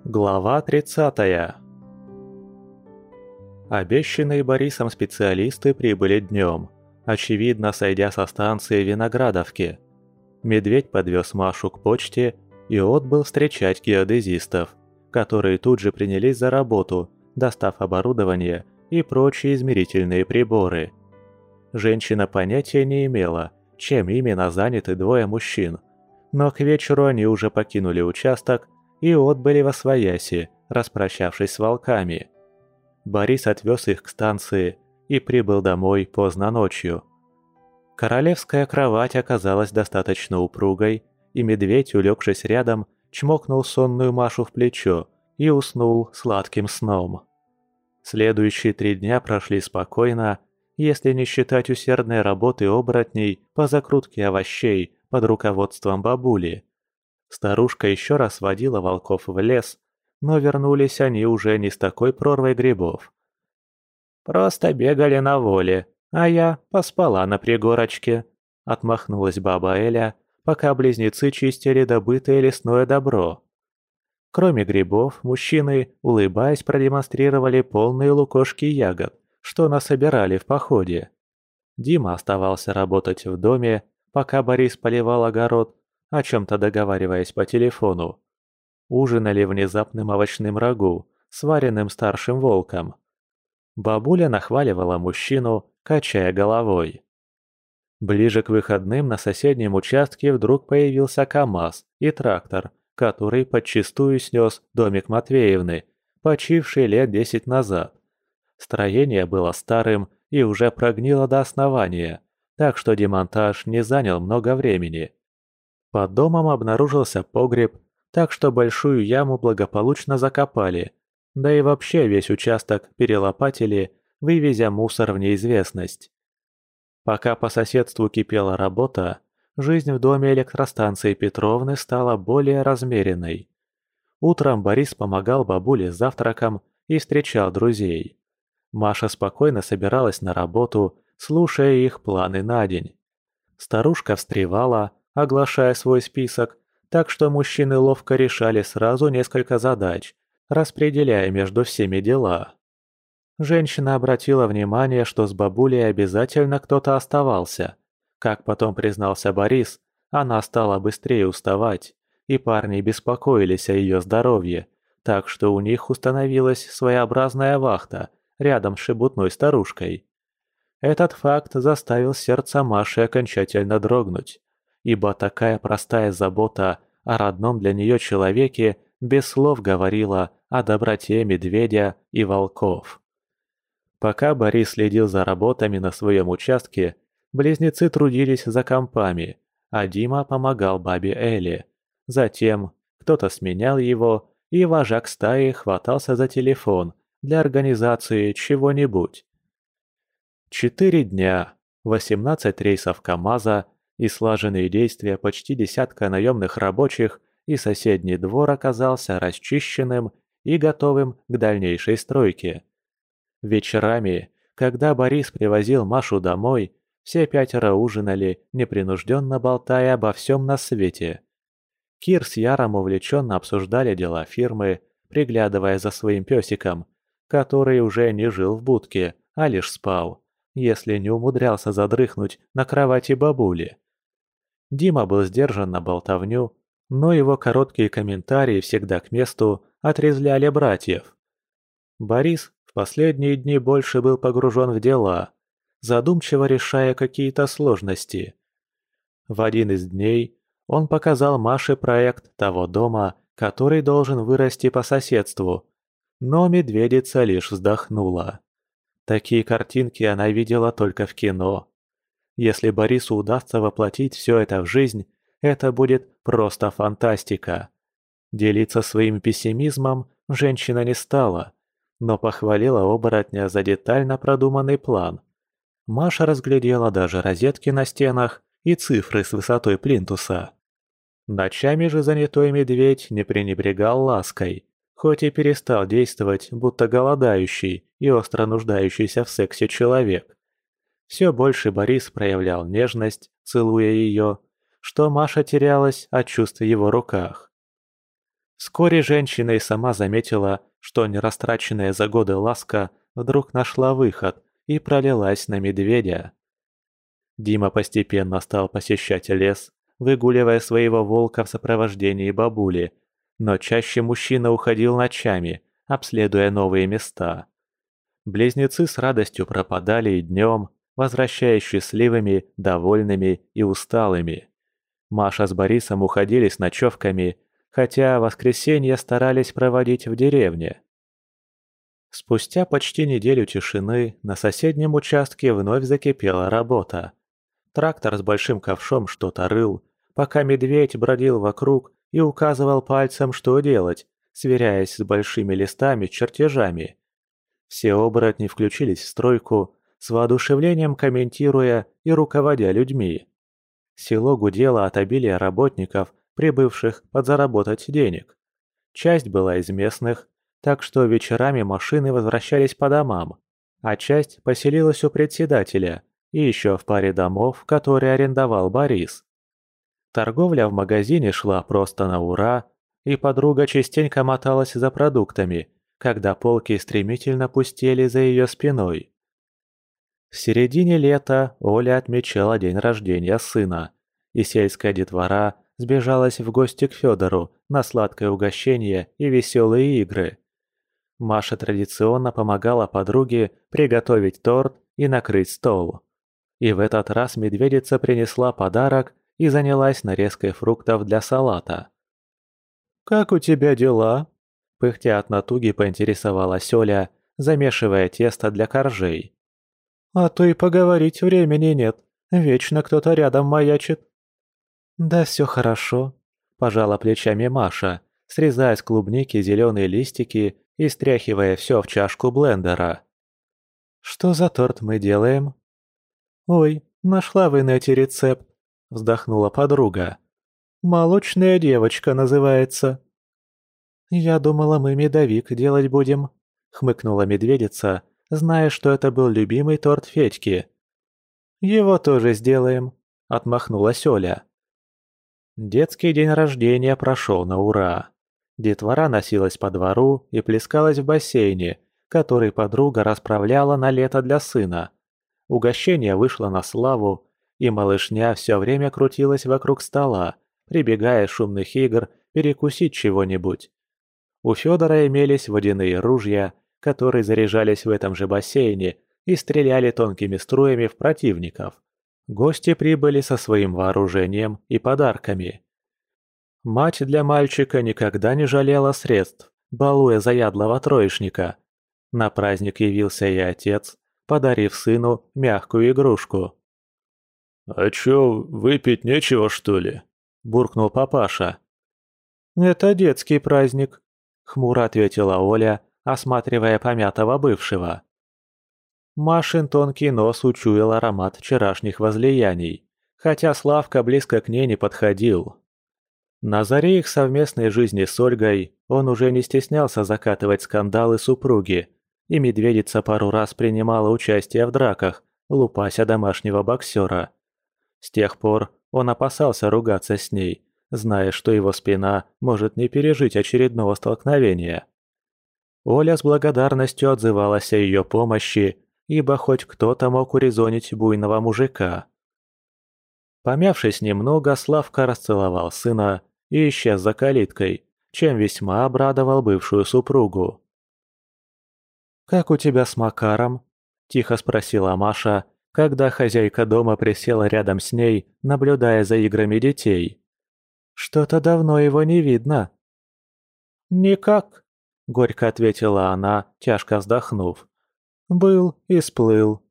Глава 30. Обещанные Борисом специалисты прибыли днем, очевидно, сойдя со станции Виноградовки. Медведь подвез Машу к почте и отбыл встречать геодезистов, которые тут же принялись за работу, достав оборудование и прочие измерительные приборы. Женщина понятия не имела, чем именно заняты двое мужчин, но к вечеру они уже покинули участок и отбыли восвояси, распрощавшись с волками. Борис отвез их к станции и прибыл домой поздно ночью. Королевская кровать оказалась достаточно упругой, и медведь, улегшись рядом, чмокнул сонную Машу в плечо и уснул сладким сном. Следующие 3 дня прошли спокойно, если не считать усердной работы оборотней по закрутке овощей под руководством бабули. Старушка еще раз водила волков в лес, но вернулись они уже не с такой прорвой грибов. «Просто бегали на воле, а я поспала на пригорочке», — отмахнулась баба Эля, пока близнецы чистили добытое лесное добро. Кроме грибов, мужчины, улыбаясь, продемонстрировали полные лукошки ягод, что насобирали в походе. Дима оставался работать в доме, пока Борис поливал огород, о чем-то договариваясь по телефону. Ужинали внезапным овощным рагу, сваренным старшим волком. Бабуля нахваливала мужчину, качая головой. Ближе к выходным на соседнем участке вдруг появился КамАЗ и трактор, который подчистую снес домик Матвеевны, почивший лет 10 назад. Строение было старым и уже прогнило до основания, так что демонтаж не занял много времени. Под домом обнаружился погреб, так что большую яму благополучно закопали, да и вообще весь участок перелопатили, вывезя мусор в неизвестность. Пока по соседству кипела работа, жизнь в доме электростанции Петровны стала более размеренной. Утром Борис помогал бабуле с завтраком и встречал друзей. Маша спокойно собиралась на работу, слушая их планы на день. Старушка встревала, оглашая свой список, так что мужчины ловко решали сразу несколько задач, распределяя между всеми дела. Женщина обратила внимание, что с бабулей обязательно кто-то оставался. Как потом признался Борис, она стала быстрее уставать, и парни беспокоились о ее здоровье, так что у них установилась своеобразная вахта рядом с шебутной старушкой. Этот факт заставил сердце Маши окончательно дрогнуть, ибо такая простая забота о родном для нее человеке без слов говорила о доброте медведя и волков. Пока Борис следил за работами на своем участке, близнецы трудились за компами, а Дима помогал бабе Эле. Затем кто-то сменял его, и вожак стаи хватался за телефон для организации чего-нибудь. 4 дня, 18 рейсов КамАЗа и слаженные действия почти десятка наемных рабочих, и соседний двор оказался расчищенным и готовым к дальнейшей стройке. Вечерами, когда Борис привозил Машу домой, все 5 ужинали, непринужденно болтая обо всем на свете. Кир с Яром увлеченно обсуждали дела фирмы, приглядывая за своим песиком, который уже не жил в будке, а лишь спал, если не умудрялся задрыхнуть на кровати бабули. Дима был сдержан на болтовню, но его короткие комментарии всегда к месту отрезвляли братьев. Борис в последние дни больше был погружен в дела, задумчиво решая какие-то сложности. В один из дней он показал Маше проект того дома, который должен вырасти по соседству, но медведица лишь вздохнула. Такие картинки она видела только в кино. Если Борису удастся воплотить все это в жизнь, это будет просто фантастика. Делиться своим пессимизмом женщина не стала, но похвалила оборотня за детально продуманный план. Маша разглядела даже розетки на стенах и цифры с высотой плинтуса. Ночами же занятой медведь не пренебрегал лаской, хоть и перестал действовать, будто голодающий и остро нуждающийся в сексе человек. Все больше Борис проявлял нежность, целуя ее, что Маша терялась от чувств в его руках. Вскоре женщина и сама заметила, что нерастраченная за годы ласка вдруг нашла выход и пролилась на медведя. Дима постепенно стал посещать лес, выгуливая своего волка в сопровождении бабули, но чаще мужчина уходил ночами, обследуя новые места. Близнецы с радостью пропадали и днем, возвращаясь счастливыми, довольными и усталыми. Маша с Борисом уходили с ночевками, хотя воскресенье старались проводить в деревне. Спустя почти неделю тишины на соседнем участке вновь закипела работа. Трактор с большим ковшом что-то рыл, пока медведь бродил вокруг и указывал пальцем, что делать, сверяясь с большими листами с чертежами. Все оборотни включились в стройку, с воодушевлением комментируя и руководя людьми. Село гудело от обилия работников, прибывших подзаработать денег. Часть была из местных, так что вечерами машины возвращались по домам, а часть поселилась у председателя и еще в паре домов, которые арендовал Борис. Торговля в магазине шла просто на ура, и подруга частенько моталась за продуктами, когда полки стремительно пустели за ее спиной. В середине лета Оля отмечала день рождения сына, и сельская детвора сбежалась в гости к Федору на сладкое угощение и веселые игры. Маша традиционно помогала подруге приготовить торт и накрыть стол. И в этот раз медведица принесла подарок и занялась нарезкой фруктов для салата. «Как у тебя дела?» – пыхтя от натуги поинтересовалась Оля, замешивая тесто для коржей. «А то и поговорить времени нет, вечно кто-то рядом маячит». «Да все хорошо», – пожала плечами Маша, срезая с клубники зеленые листики и стряхивая все в чашку блендера. «Что за торт мы делаем?» «Ой, нашла в инете рецепт», – вздохнула подруга. «Молочная девочка называется». «Я думала, мы медовик делать будем», – хмыкнула медведица, зная, что это был любимый торт Федьки. «Его тоже сделаем», – отмахнулась Оля. Детский день рождения прошел на ура. Детвора носилась по двору и плескалась в бассейне, который подруга расправляла на лето для сына. Угощение вышло на славу, и малышня все время крутилась вокруг стола, прибегая из шумных игр перекусить чего-нибудь. У Федора имелись водяные ружья, которые заряжались в этом же бассейне и стреляли тонкими струями в противников. Гости прибыли со своим вооружением и подарками. Мать для мальчика никогда не жалела средств, балуя заядлого троечника. На праздник явился и отец, подарив сыну мягкую игрушку. «А чё, выпить нечего, что ли?» – буркнул папаша. «Это детский праздник», – хмуро ответила Оля, осматривая помятого бывшего. Машин тонкий нос учуял аромат вчерашних возлияний, хотя Славка близко к ней не подходил. На заре их совместной жизни с Ольгой он уже не стеснялся закатывать скандалы супруги, и медведица пару раз принимала участие в драках, лупася домашнего боксера. С тех пор он опасался ругаться с ней, зная, что его спина может не пережить очередного столкновения. Оля с благодарностью отзывалась о ее помощи, ибо хоть кто-то мог урезонить буйного мужика. Помявшись немного, Славка расцеловал сына и исчез за калиткой, чем весьма обрадовал бывшую супругу. «Как у тебя с Макаром?» – тихо спросила Маша, когда хозяйка дома присела рядом с ней, наблюдая за играми детей. «Что-то давно его не видно». «Никак», – горько ответила она, тяжко вздохнув. «Был и сплыл».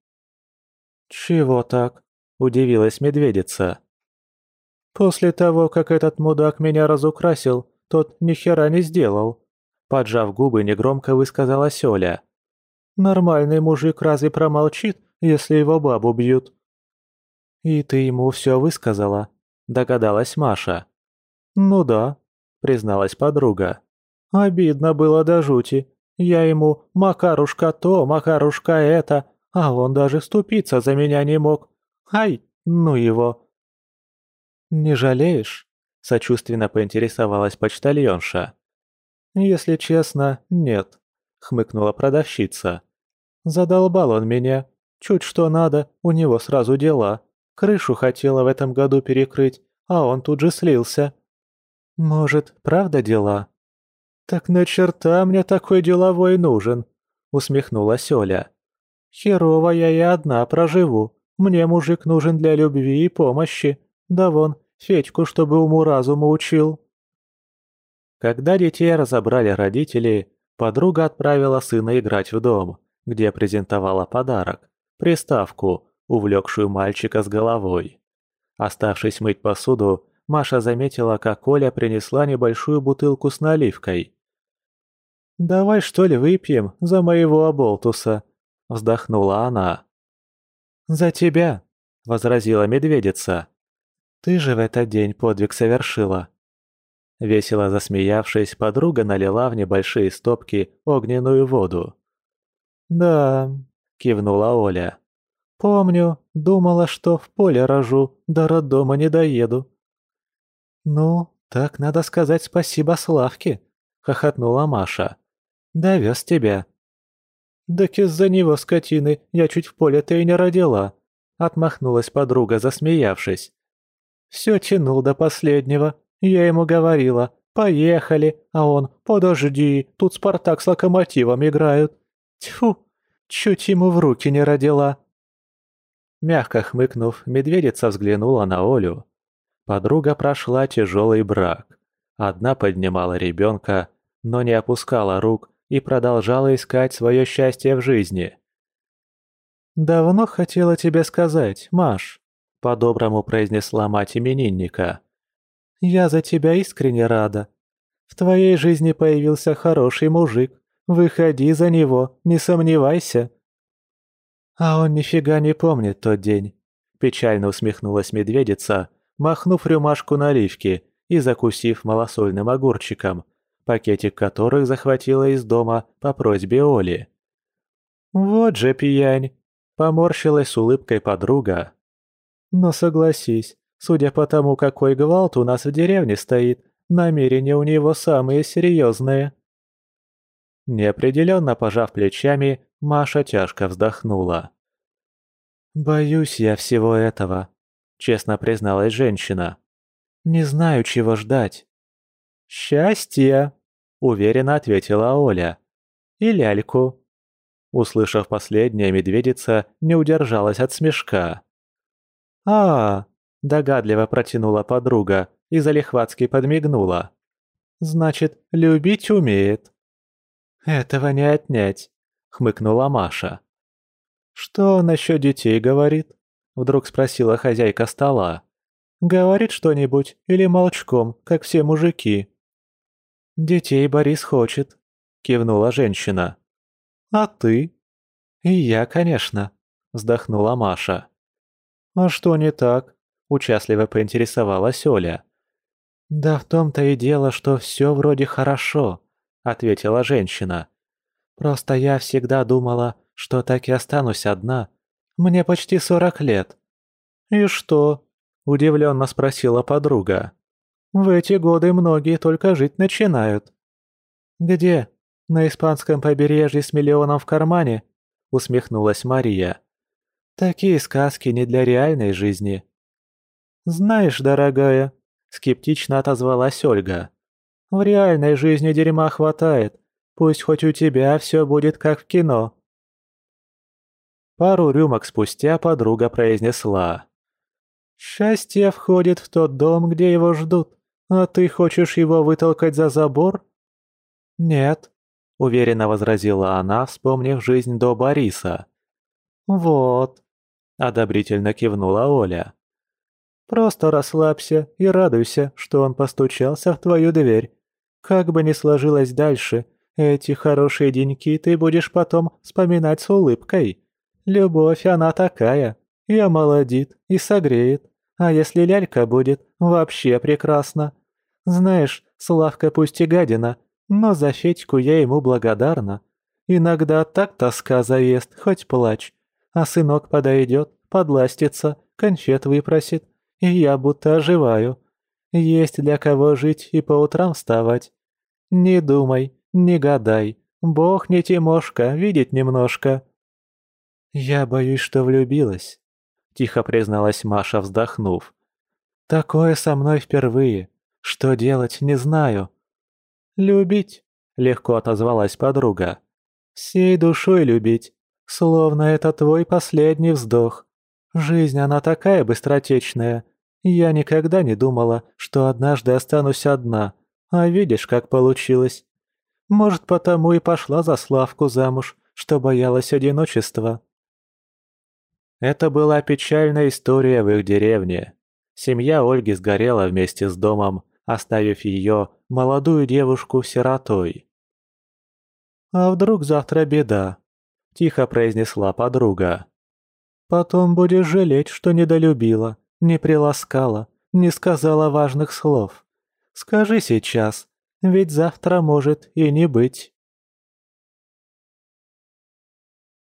«Чего так?» – удивилась медведица. «После того, как этот мудак меня разукрасил, тот ни хера не сделал», – поджав губы, негромко высказалась Оля. «Нормальный мужик разве промолчит, если его бабу бьют?» «И ты ему все высказала?» – догадалась Маша. «Ну да», – призналась подруга. «Обидно было до жути. Я ему «Макарушка то, Макарушка это», а он даже ступиться за меня не мог. Ай, ну его!» «Не жалеешь?» – сочувственно поинтересовалась почтальонша. «Если честно, нет», — хмыкнула продавщица. «Задолбал он меня. Чуть что надо, у него сразу дела. Крышу хотела в этом году перекрыть, а он тут же слился». «Может, правда дела?» «Так на черта мне такой деловой нужен», — усмехнулась Оля. «Херово я и одна проживу. Мне мужик нужен для любви и помощи. Да вон, Федьку, чтобы уму-разуму учил». Когда детей разобрали родители, подруга отправила сына играть в дом, где презентовала подарок — приставку, увлекшую мальчика с головой. Оставшись мыть посуду, Маша заметила, как Оля принесла небольшую бутылку с наливкой. «Давай, что ли, выпьем за моего оболтуса?» — вздохнула она. «За тебя!» — возразила медведица. «Ты же в этот день подвиг совершила». Весело засмеявшись, подруга налила в небольшие стопки огненную воду. «Да», — кивнула Оля. «Помню, думала, что в поле рожу, до роддома не доеду». «Ну, так надо сказать спасибо Славке», — хохотнула Маша. «Довез тебя». «Так из-за него, скотины, я чуть в поле-то и не родила», — отмахнулась подруга, засмеявшись. «Все тянул до последнего. Я ему говорила, поехали, а он, подожди, тут Спартак с Локомотивом играют. Тьфу, чуть ему в руки не родила». Мягко хмыкнув, медведица взглянула на Олю. Подруга прошла тяжелый брак. Одна поднимала ребенка, но не опускала рук и продолжала искать свое счастье в жизни. «Давно хотела тебе сказать, Маш», — по-доброму произнесла мать именинника. «Я за тебя искренне рада. В твоей жизни появился хороший мужик. Выходи за него, не сомневайся». «А он нифига не помнит тот день», — печально усмехнулась медведица, махнув рюмашку наливки и закусив малосольным огурчиком, пакетик которых захватила из дома по просьбе Оли. «Вот же пьянь!» — поморщилась с улыбкой подруга. «Но согласись, судя по тому, какой гвалт у нас в деревне стоит, намерения у него самые серьезные». Неопределенно пожав плечами, Маша тяжко вздохнула. «Боюсь я всего этого», — честно призналась женщина. «Не знаю, чего ждать». «Счастье!» — уверенно ответила Оля. «И ляльку». Услышав последнее, медведица не удержалась от смешка. Догадливо протянула подруга и залихватски подмигнула. «Значит, любить умеет». «Этого не отнять», — хмыкнула Маша. «Что насчет детей говорит?» — вдруг спросила хозяйка стола. «Говорит что-нибудь или молчком, как все мужики?» «Детей Борис хочет», — кивнула женщина. «А ты?» «И я, конечно», — вздохнула Маша. «А что не так?» — участливо поинтересовалась Оля. «Да в том-то и дело, что все вроде хорошо», — ответила женщина. «Просто я всегда думала, что так и останусь одна. Мне почти 40 лет». «И что?» — удивленно спросила подруга. «В эти годы многие только жить начинают». «Где? На испанском побережье с миллионом в кармане?» — усмехнулась Мария. «Такие сказки не для реальной жизни». «Знаешь, дорогая», — скептично отозвалась Ольга, — «в реальной жизни дерьма хватает. Пусть хоть у тебя все будет как в кино». Пару рюмок спустя подруга произнесла. «Счастье входит в тот дом, где его ждут, а ты хочешь его вытолкать за забор?» «Нет», — уверенно возразила она, вспомнив жизнь до Бориса. «Вот», — одобрительно кивнула Оля. «Просто расслабься и радуйся, что он постучался в твою дверь. Как бы ни сложилось дальше, эти хорошие деньки ты будешь потом вспоминать с улыбкой. Любовь она такая, и омолодит, и согреет. А если лялька будет, вообще прекрасно. Знаешь, Славка пусть и гадина, но за Федьку я ему благодарна. Иногда так тоска заест, хоть плачь. А сынок подойдет, подластится, конфет выпросит, и я будто оживаю. Есть для кого жить и по утрам вставать. Не думай, не гадай, Бог не Тимошка, видеть немножко». «Я боюсь, что влюбилась», — тихо призналась Маша, вздохнув. «Такое со мной впервые. Что делать, не знаю». «Любить», — легко отозвалась подруга. «Всей душой любить, словно это твой последний вздох. Жизнь, она такая быстротечная. Я никогда не думала, что однажды останусь одна, а видишь, как получилось. Может, потому и пошла за Славку замуж, что боялась одиночества». Это была печальная история в их деревне. Семья Ольги сгорела вместе с домом, оставив ее, молодую девушку, сиротой. «А вдруг завтра беда?» – тихо произнесла подруга. «Потом будешь жалеть, что недолюбила, не приласкала, не сказала важных слов. Скажи сейчас, ведь завтра может и не быть».